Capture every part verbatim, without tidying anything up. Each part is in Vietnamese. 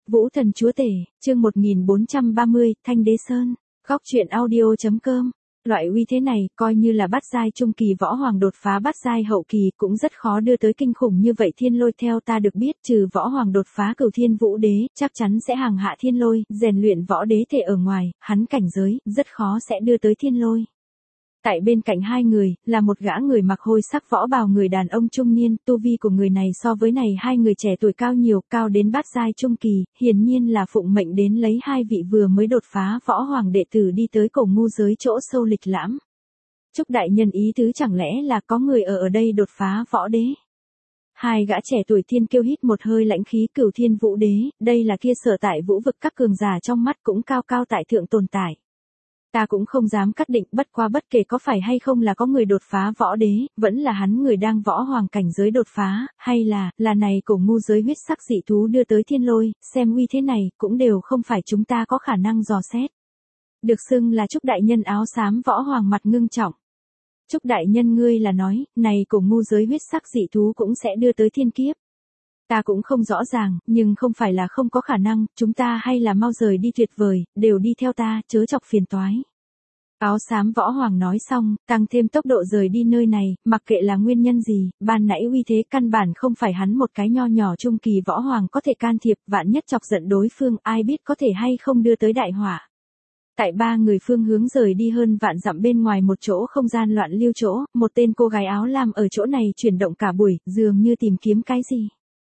Vũ Thần Chúa Tể, chương một nghìn bốn trăm ba mươi, Thanh Đế Sơn, góc truyện audio.com. Loại uy thế này, coi như là bát giai trung kỳ võ hoàng đột phá bát giai hậu kỳ cũng rất khó đưa tới kinh khủng như vậy. Thiên lôi theo ta được biết, trừ võ hoàng đột phá cửu thiên vũ đế, chắc chắn sẽ hàng hạ thiên lôi, rèn luyện võ đế thể ở ngoài, hắn cảnh giới, rất khó sẽ đưa tới thiên lôi. Tại bên cạnh hai người, là một gã người mặc hôi sắc võ bào người đàn ông trung niên, tu vi của người này so với này hai người trẻ tuổi cao nhiều, cao đến bát giai trung kỳ, hiển nhiên là phụng mệnh đến lấy hai vị vừa mới đột phá võ hoàng đệ tử đi tới cổ ngu giới chỗ sâu lịch lãm. Chúc đại nhân ý tứ chẳng lẽ là có người ở ở đây đột phá võ đế? Hai gã trẻ tuổi thiên kiêu hít một hơi lãnh khí. Cửu thiên vũ đế, đây là kia sở tại vũ vực các cường giả trong mắt cũng cao cao tại thượng tồn tại. Ta cũng không dám cắt định, bất qua bất kể có phải hay không là có người đột phá võ đế, vẫn là hắn người đang võ hoàng cảnh giới đột phá, hay là, là này cổ ngu giới huyết sắc dị thú đưa tới thiên lôi, xem uy thế này, cũng đều không phải chúng ta có khả năng dò xét. Được xưng là Trúc đại nhân áo xám võ hoàng mặt ngưng trọng. Trúc đại nhân ngươi là nói, này cổ ngu giới huyết sắc dị thú cũng sẽ đưa tới thiên kiếp. Ta cũng không rõ ràng, nhưng không phải là không có khả năng, chúng ta hay là mau rời đi tuyệt vời, đều đi theo ta, chớ chọc phiền toái. Áo xám võ hoàng nói xong, tăng thêm tốc độ rời đi nơi này, mặc kệ là nguyên nhân gì, ban nãy uy thế căn bản không phải hắn một cái nho nhỏ trung kỳ võ hoàng có thể can thiệp, vạn nhất chọc giận đối phương, ai biết có thể hay không đưa tới đại họa. Tại ba người phương hướng rời đi hơn vạn dặm bên ngoài một chỗ không gian loạn lưu chỗ, một tên cô gái áo lam ở chỗ này chuyển động cả buổi, dường như tìm kiếm cái gì.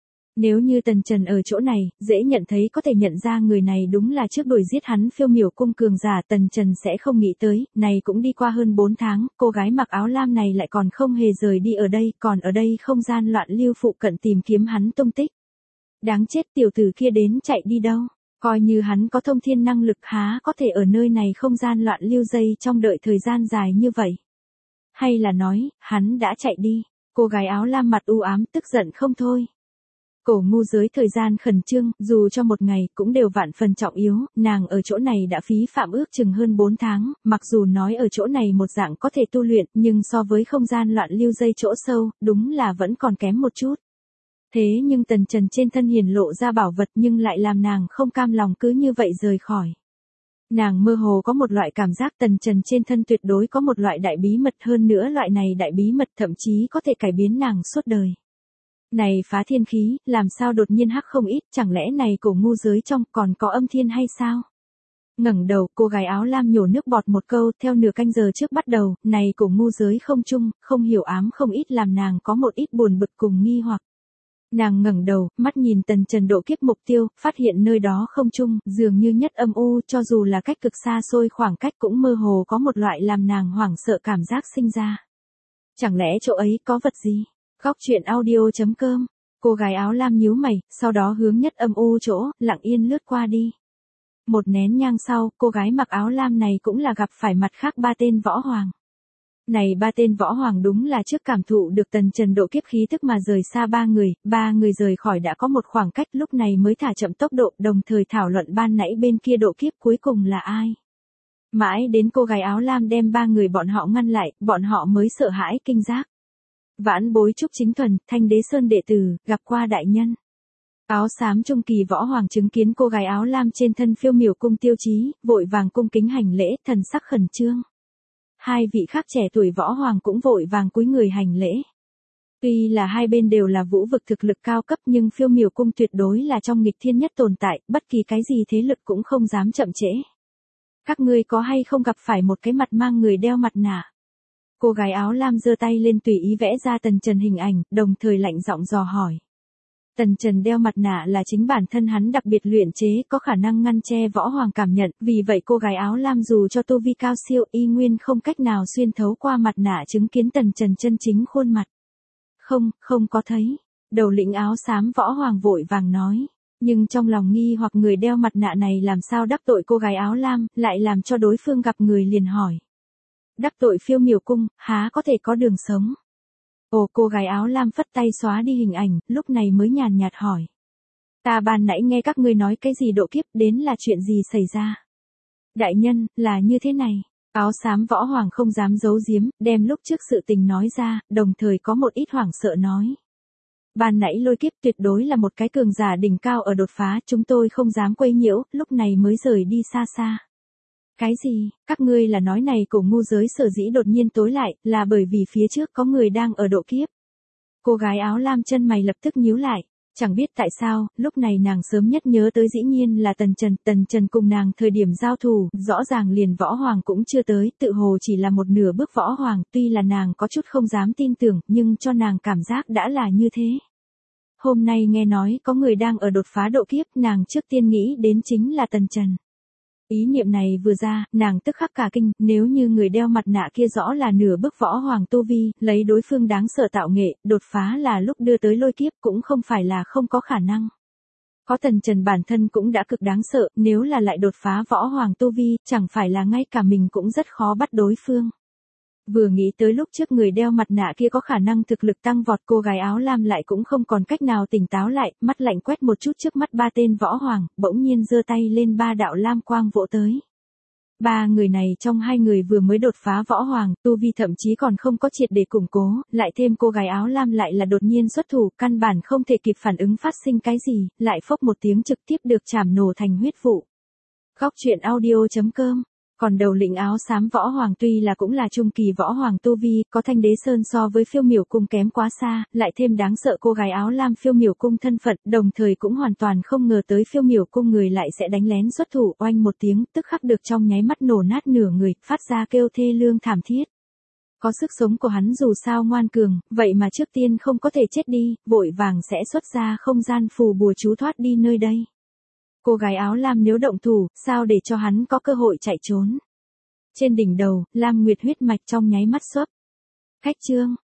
Nếu như Tần Trần ở chỗ này, dễ nhận thấy có thể nhận ra người này đúng là trước đuổi giết hắn Phiêu Miểu cung cường giả. Tần Trần sẽ không nghĩ tới, này cũng đi qua hơn bốn tháng, cô gái mặc áo lam này lại còn không hề rời đi ở đây, còn ở đây không gian loạn lưu phụ cận tìm kiếm hắn tung tích. Đáng chết, tiểu tử kia đến chạy đi đâu? Coi như hắn có thông thiên năng lực há có thể ở nơi này không gian loạn lưu dây trong đợi thời gian dài như vậy? Hay là nói, hắn đã chạy đi? Cô gái áo lam mặt u ám tức giận không thôi. Cổ ngu giới thời gian khẩn trương, dù cho một ngày cũng đều vạn phần trọng yếu, nàng ở chỗ này đã phí phạm ước chừng hơn bốn tháng, mặc dù nói ở chỗ này một dạng có thể tu luyện, nhưng so với không gian loạn lưu dây chỗ sâu, đúng là vẫn còn kém một chút. Thế nhưng Tần Trần trên thân hiển lộ ra bảo vật nhưng lại làm nàng không cam lòng cứ như vậy rời khỏi. Nàng mơ hồ có một loại cảm giác Tần Trần trên thân tuyệt đối có một loại đại bí mật, hơn nữa loại này đại bí mật thậm chí có thể cải biến nàng suốt đời. Này phá thiên khí, làm sao đột nhiên hắc không ít, chẳng lẽ này cổ ngu giới trong còn có âm thiên hay sao? Ngẩng đầu, cô gái áo lam nhổ nước bọt một câu, theo nửa canh giờ trước bắt đầu, này cổ ngu giới không chung, không hiểu ám không ít làm nàng có một ít buồn bực cùng nghi hoặc. Nàng ngẩng đầu, mắt nhìn Tần Trần độ kiếp mục tiêu, phát hiện nơi đó không chung, dường như nhất âm u, cho dù là cách cực xa xôi khoảng cách cũng mơ hồ có một loại làm nàng hoảng sợ cảm giác sinh ra. Chẳng lẽ chỗ ấy có vật gì? Góc truyện audio.com. Cô gái áo lam nhíu mày, sau đó hướng nhất âm u chỗ, lặng yên lướt qua đi. Một nén nhang sau, cô gái mặc áo lam này cũng là gặp phải mặt khác ba tên võ hoàng. Này ba tên võ hoàng đúng là trước cảm thụ được Tần Trần độ kiếp khí tức mà rời xa ba người, ba người rời khỏi đã có một khoảng cách, lúc này mới thả chậm tốc độ, đồng thời thảo luận ban nãy bên kia độ kiếp cuối cùng là ai. Mãi đến cô gái áo lam đem ba người bọn họ ngăn lại, bọn họ mới sợ hãi kinh giác. Vãn bối Trúc Chính Thuần, Thanh Đế Sơn đệ tử, gặp qua đại nhân. Áo xám trung kỳ võ hoàng chứng kiến cô gái áo lam trên thân Phiêu Miểu cung tiêu chí, vội vàng cung kính hành lễ, thần sắc khẩn trương. Hai vị khác trẻ tuổi võ hoàng cũng vội vàng cúi người hành lễ. Tuy là hai bên đều là vũ vực thực lực cao cấp nhưng Phiêu Miểu cung tuyệt đối là trong nghịch thiên nhất tồn tại, bất kỳ cái gì thế lực cũng không dám chậm trễ. Các ngươi có hay không gặp phải một cái mặt mang người đeo mặt nạ? Cô gái áo lam giơ tay lên tùy ý vẽ ra Tần Trần hình ảnh, đồng thời lạnh giọng dò hỏi. Tần Trần đeo mặt nạ là chính bản thân hắn đặc biệt luyện chế, có khả năng ngăn che võ hoàng cảm nhận, vì vậy cô gái áo lam dù cho tu vi cao siêu y nguyên không cách nào xuyên thấu qua mặt nạ chứng kiến Tần Trần chân chính khuôn mặt. Không, không có thấy. Đầu lĩnh áo xám võ hoàng vội vàng nói. Nhưng trong lòng nghi hoặc người đeo mặt nạ này làm sao đắc tội cô gái áo lam, lại làm cho đối phương gặp người liền hỏi. Đắc tội Phiêu Miểu cung, há có thể có đường sống? Ồ, cô gái áo lam phất tay xóa đi hình ảnh, lúc này mới nhàn nhạt hỏi. Ta ban nãy nghe các ngươi nói cái gì độ kiếp, đến là chuyện gì xảy ra? Đại nhân, là như thế này. Áo xám võ hoàng không dám giấu giếm, đem lúc trước sự tình nói ra, đồng thời có một ít hoảng sợ nói. Ban nãy lôi kiếp tuyệt đối là một cái cường giả đỉnh cao ở đột phá, chúng tôi không dám quấy nhiễu, lúc này mới rời đi xa xa. Cái gì, các ngươi là nói này cổ ngu giới sở dĩ đột nhiên tối lại, là bởi vì phía trước có người đang ở độ kiếp. Cô gái áo lam chân mày lập tức nhíu lại. Chẳng biết tại sao, lúc này nàng sớm nhất nhớ tới dĩ nhiên là Tần Trần. Tần Trần cùng nàng thời điểm giao thủ, rõ ràng liền võ hoàng cũng chưa tới, tự hồ chỉ là một nửa bước võ hoàng, tuy là nàng có chút không dám tin tưởng, nhưng cho nàng cảm giác đã là như thế. Hôm nay nghe nói có người đang ở đột phá độ kiếp, nàng trước tiên nghĩ đến chính là Tần Trần. Ý niệm này vừa ra, nàng tức khắc cả kinh, nếu như người đeo mặt nạ kia rõ là nửa bước võ hoàng tu vi, lấy đối phương đáng sợ tạo nghệ, đột phá là lúc đưa tới lôi kiếp cũng không phải là không có khả năng. Có Tần Trần bản thân cũng đã cực đáng sợ, nếu là lại đột phá võ hoàng tu vi, chẳng phải là ngay cả mình cũng rất khó bắt đối phương. Vừa nghĩ tới lúc trước người đeo mặt nạ kia có khả năng thực lực tăng vọt, cô gái áo lam lại cũng không còn cách nào tỉnh táo lại, mắt lạnh quét một chút trước mắt ba tên võ hoàng, bỗng nhiên giơ tay lên ba đạo lam quang vỗ tới. Ba người này trong hai người vừa mới đột phá võ hoàng, tu vi thậm chí còn không có triệt để củng cố, lại thêm cô gái áo lam lại là đột nhiên xuất thủ, căn bản không thể kịp phản ứng phát sinh cái gì, lại phốc một tiếng trực tiếp được chảm nổ thành huyết vụ. Góc truyện audio chấm com. Còn đầu lĩnh áo xám võ hoàng tuy là cũng là trung kỳ võ hoàng tu vi, có Thanh Đế Sơn so với Phiêu Miểu Cung kém quá xa, lại thêm đáng sợ cô gái áo lam Phiêu Miểu Cung thân phận, đồng thời cũng hoàn toàn không ngờ tới Phiêu Miểu Cung người lại sẽ đánh lén xuất thủ, oanh một tiếng, tức khắc được trong nháy mắt nổ nát nửa người, phát ra kêu thê lương thảm thiết. Có sức sống của hắn dù sao ngoan cường, vậy mà trước tiên không có thể chết đi, vội vàng sẽ xuất ra không gian phù bùa chú thoát đi nơi đây. Cô gái áo lam nếu động thủ, sao để cho hắn có cơ hội chạy trốn. Trên đỉnh đầu, lam nguyệt huyết mạch trong nháy mắt xuất. Cách chương.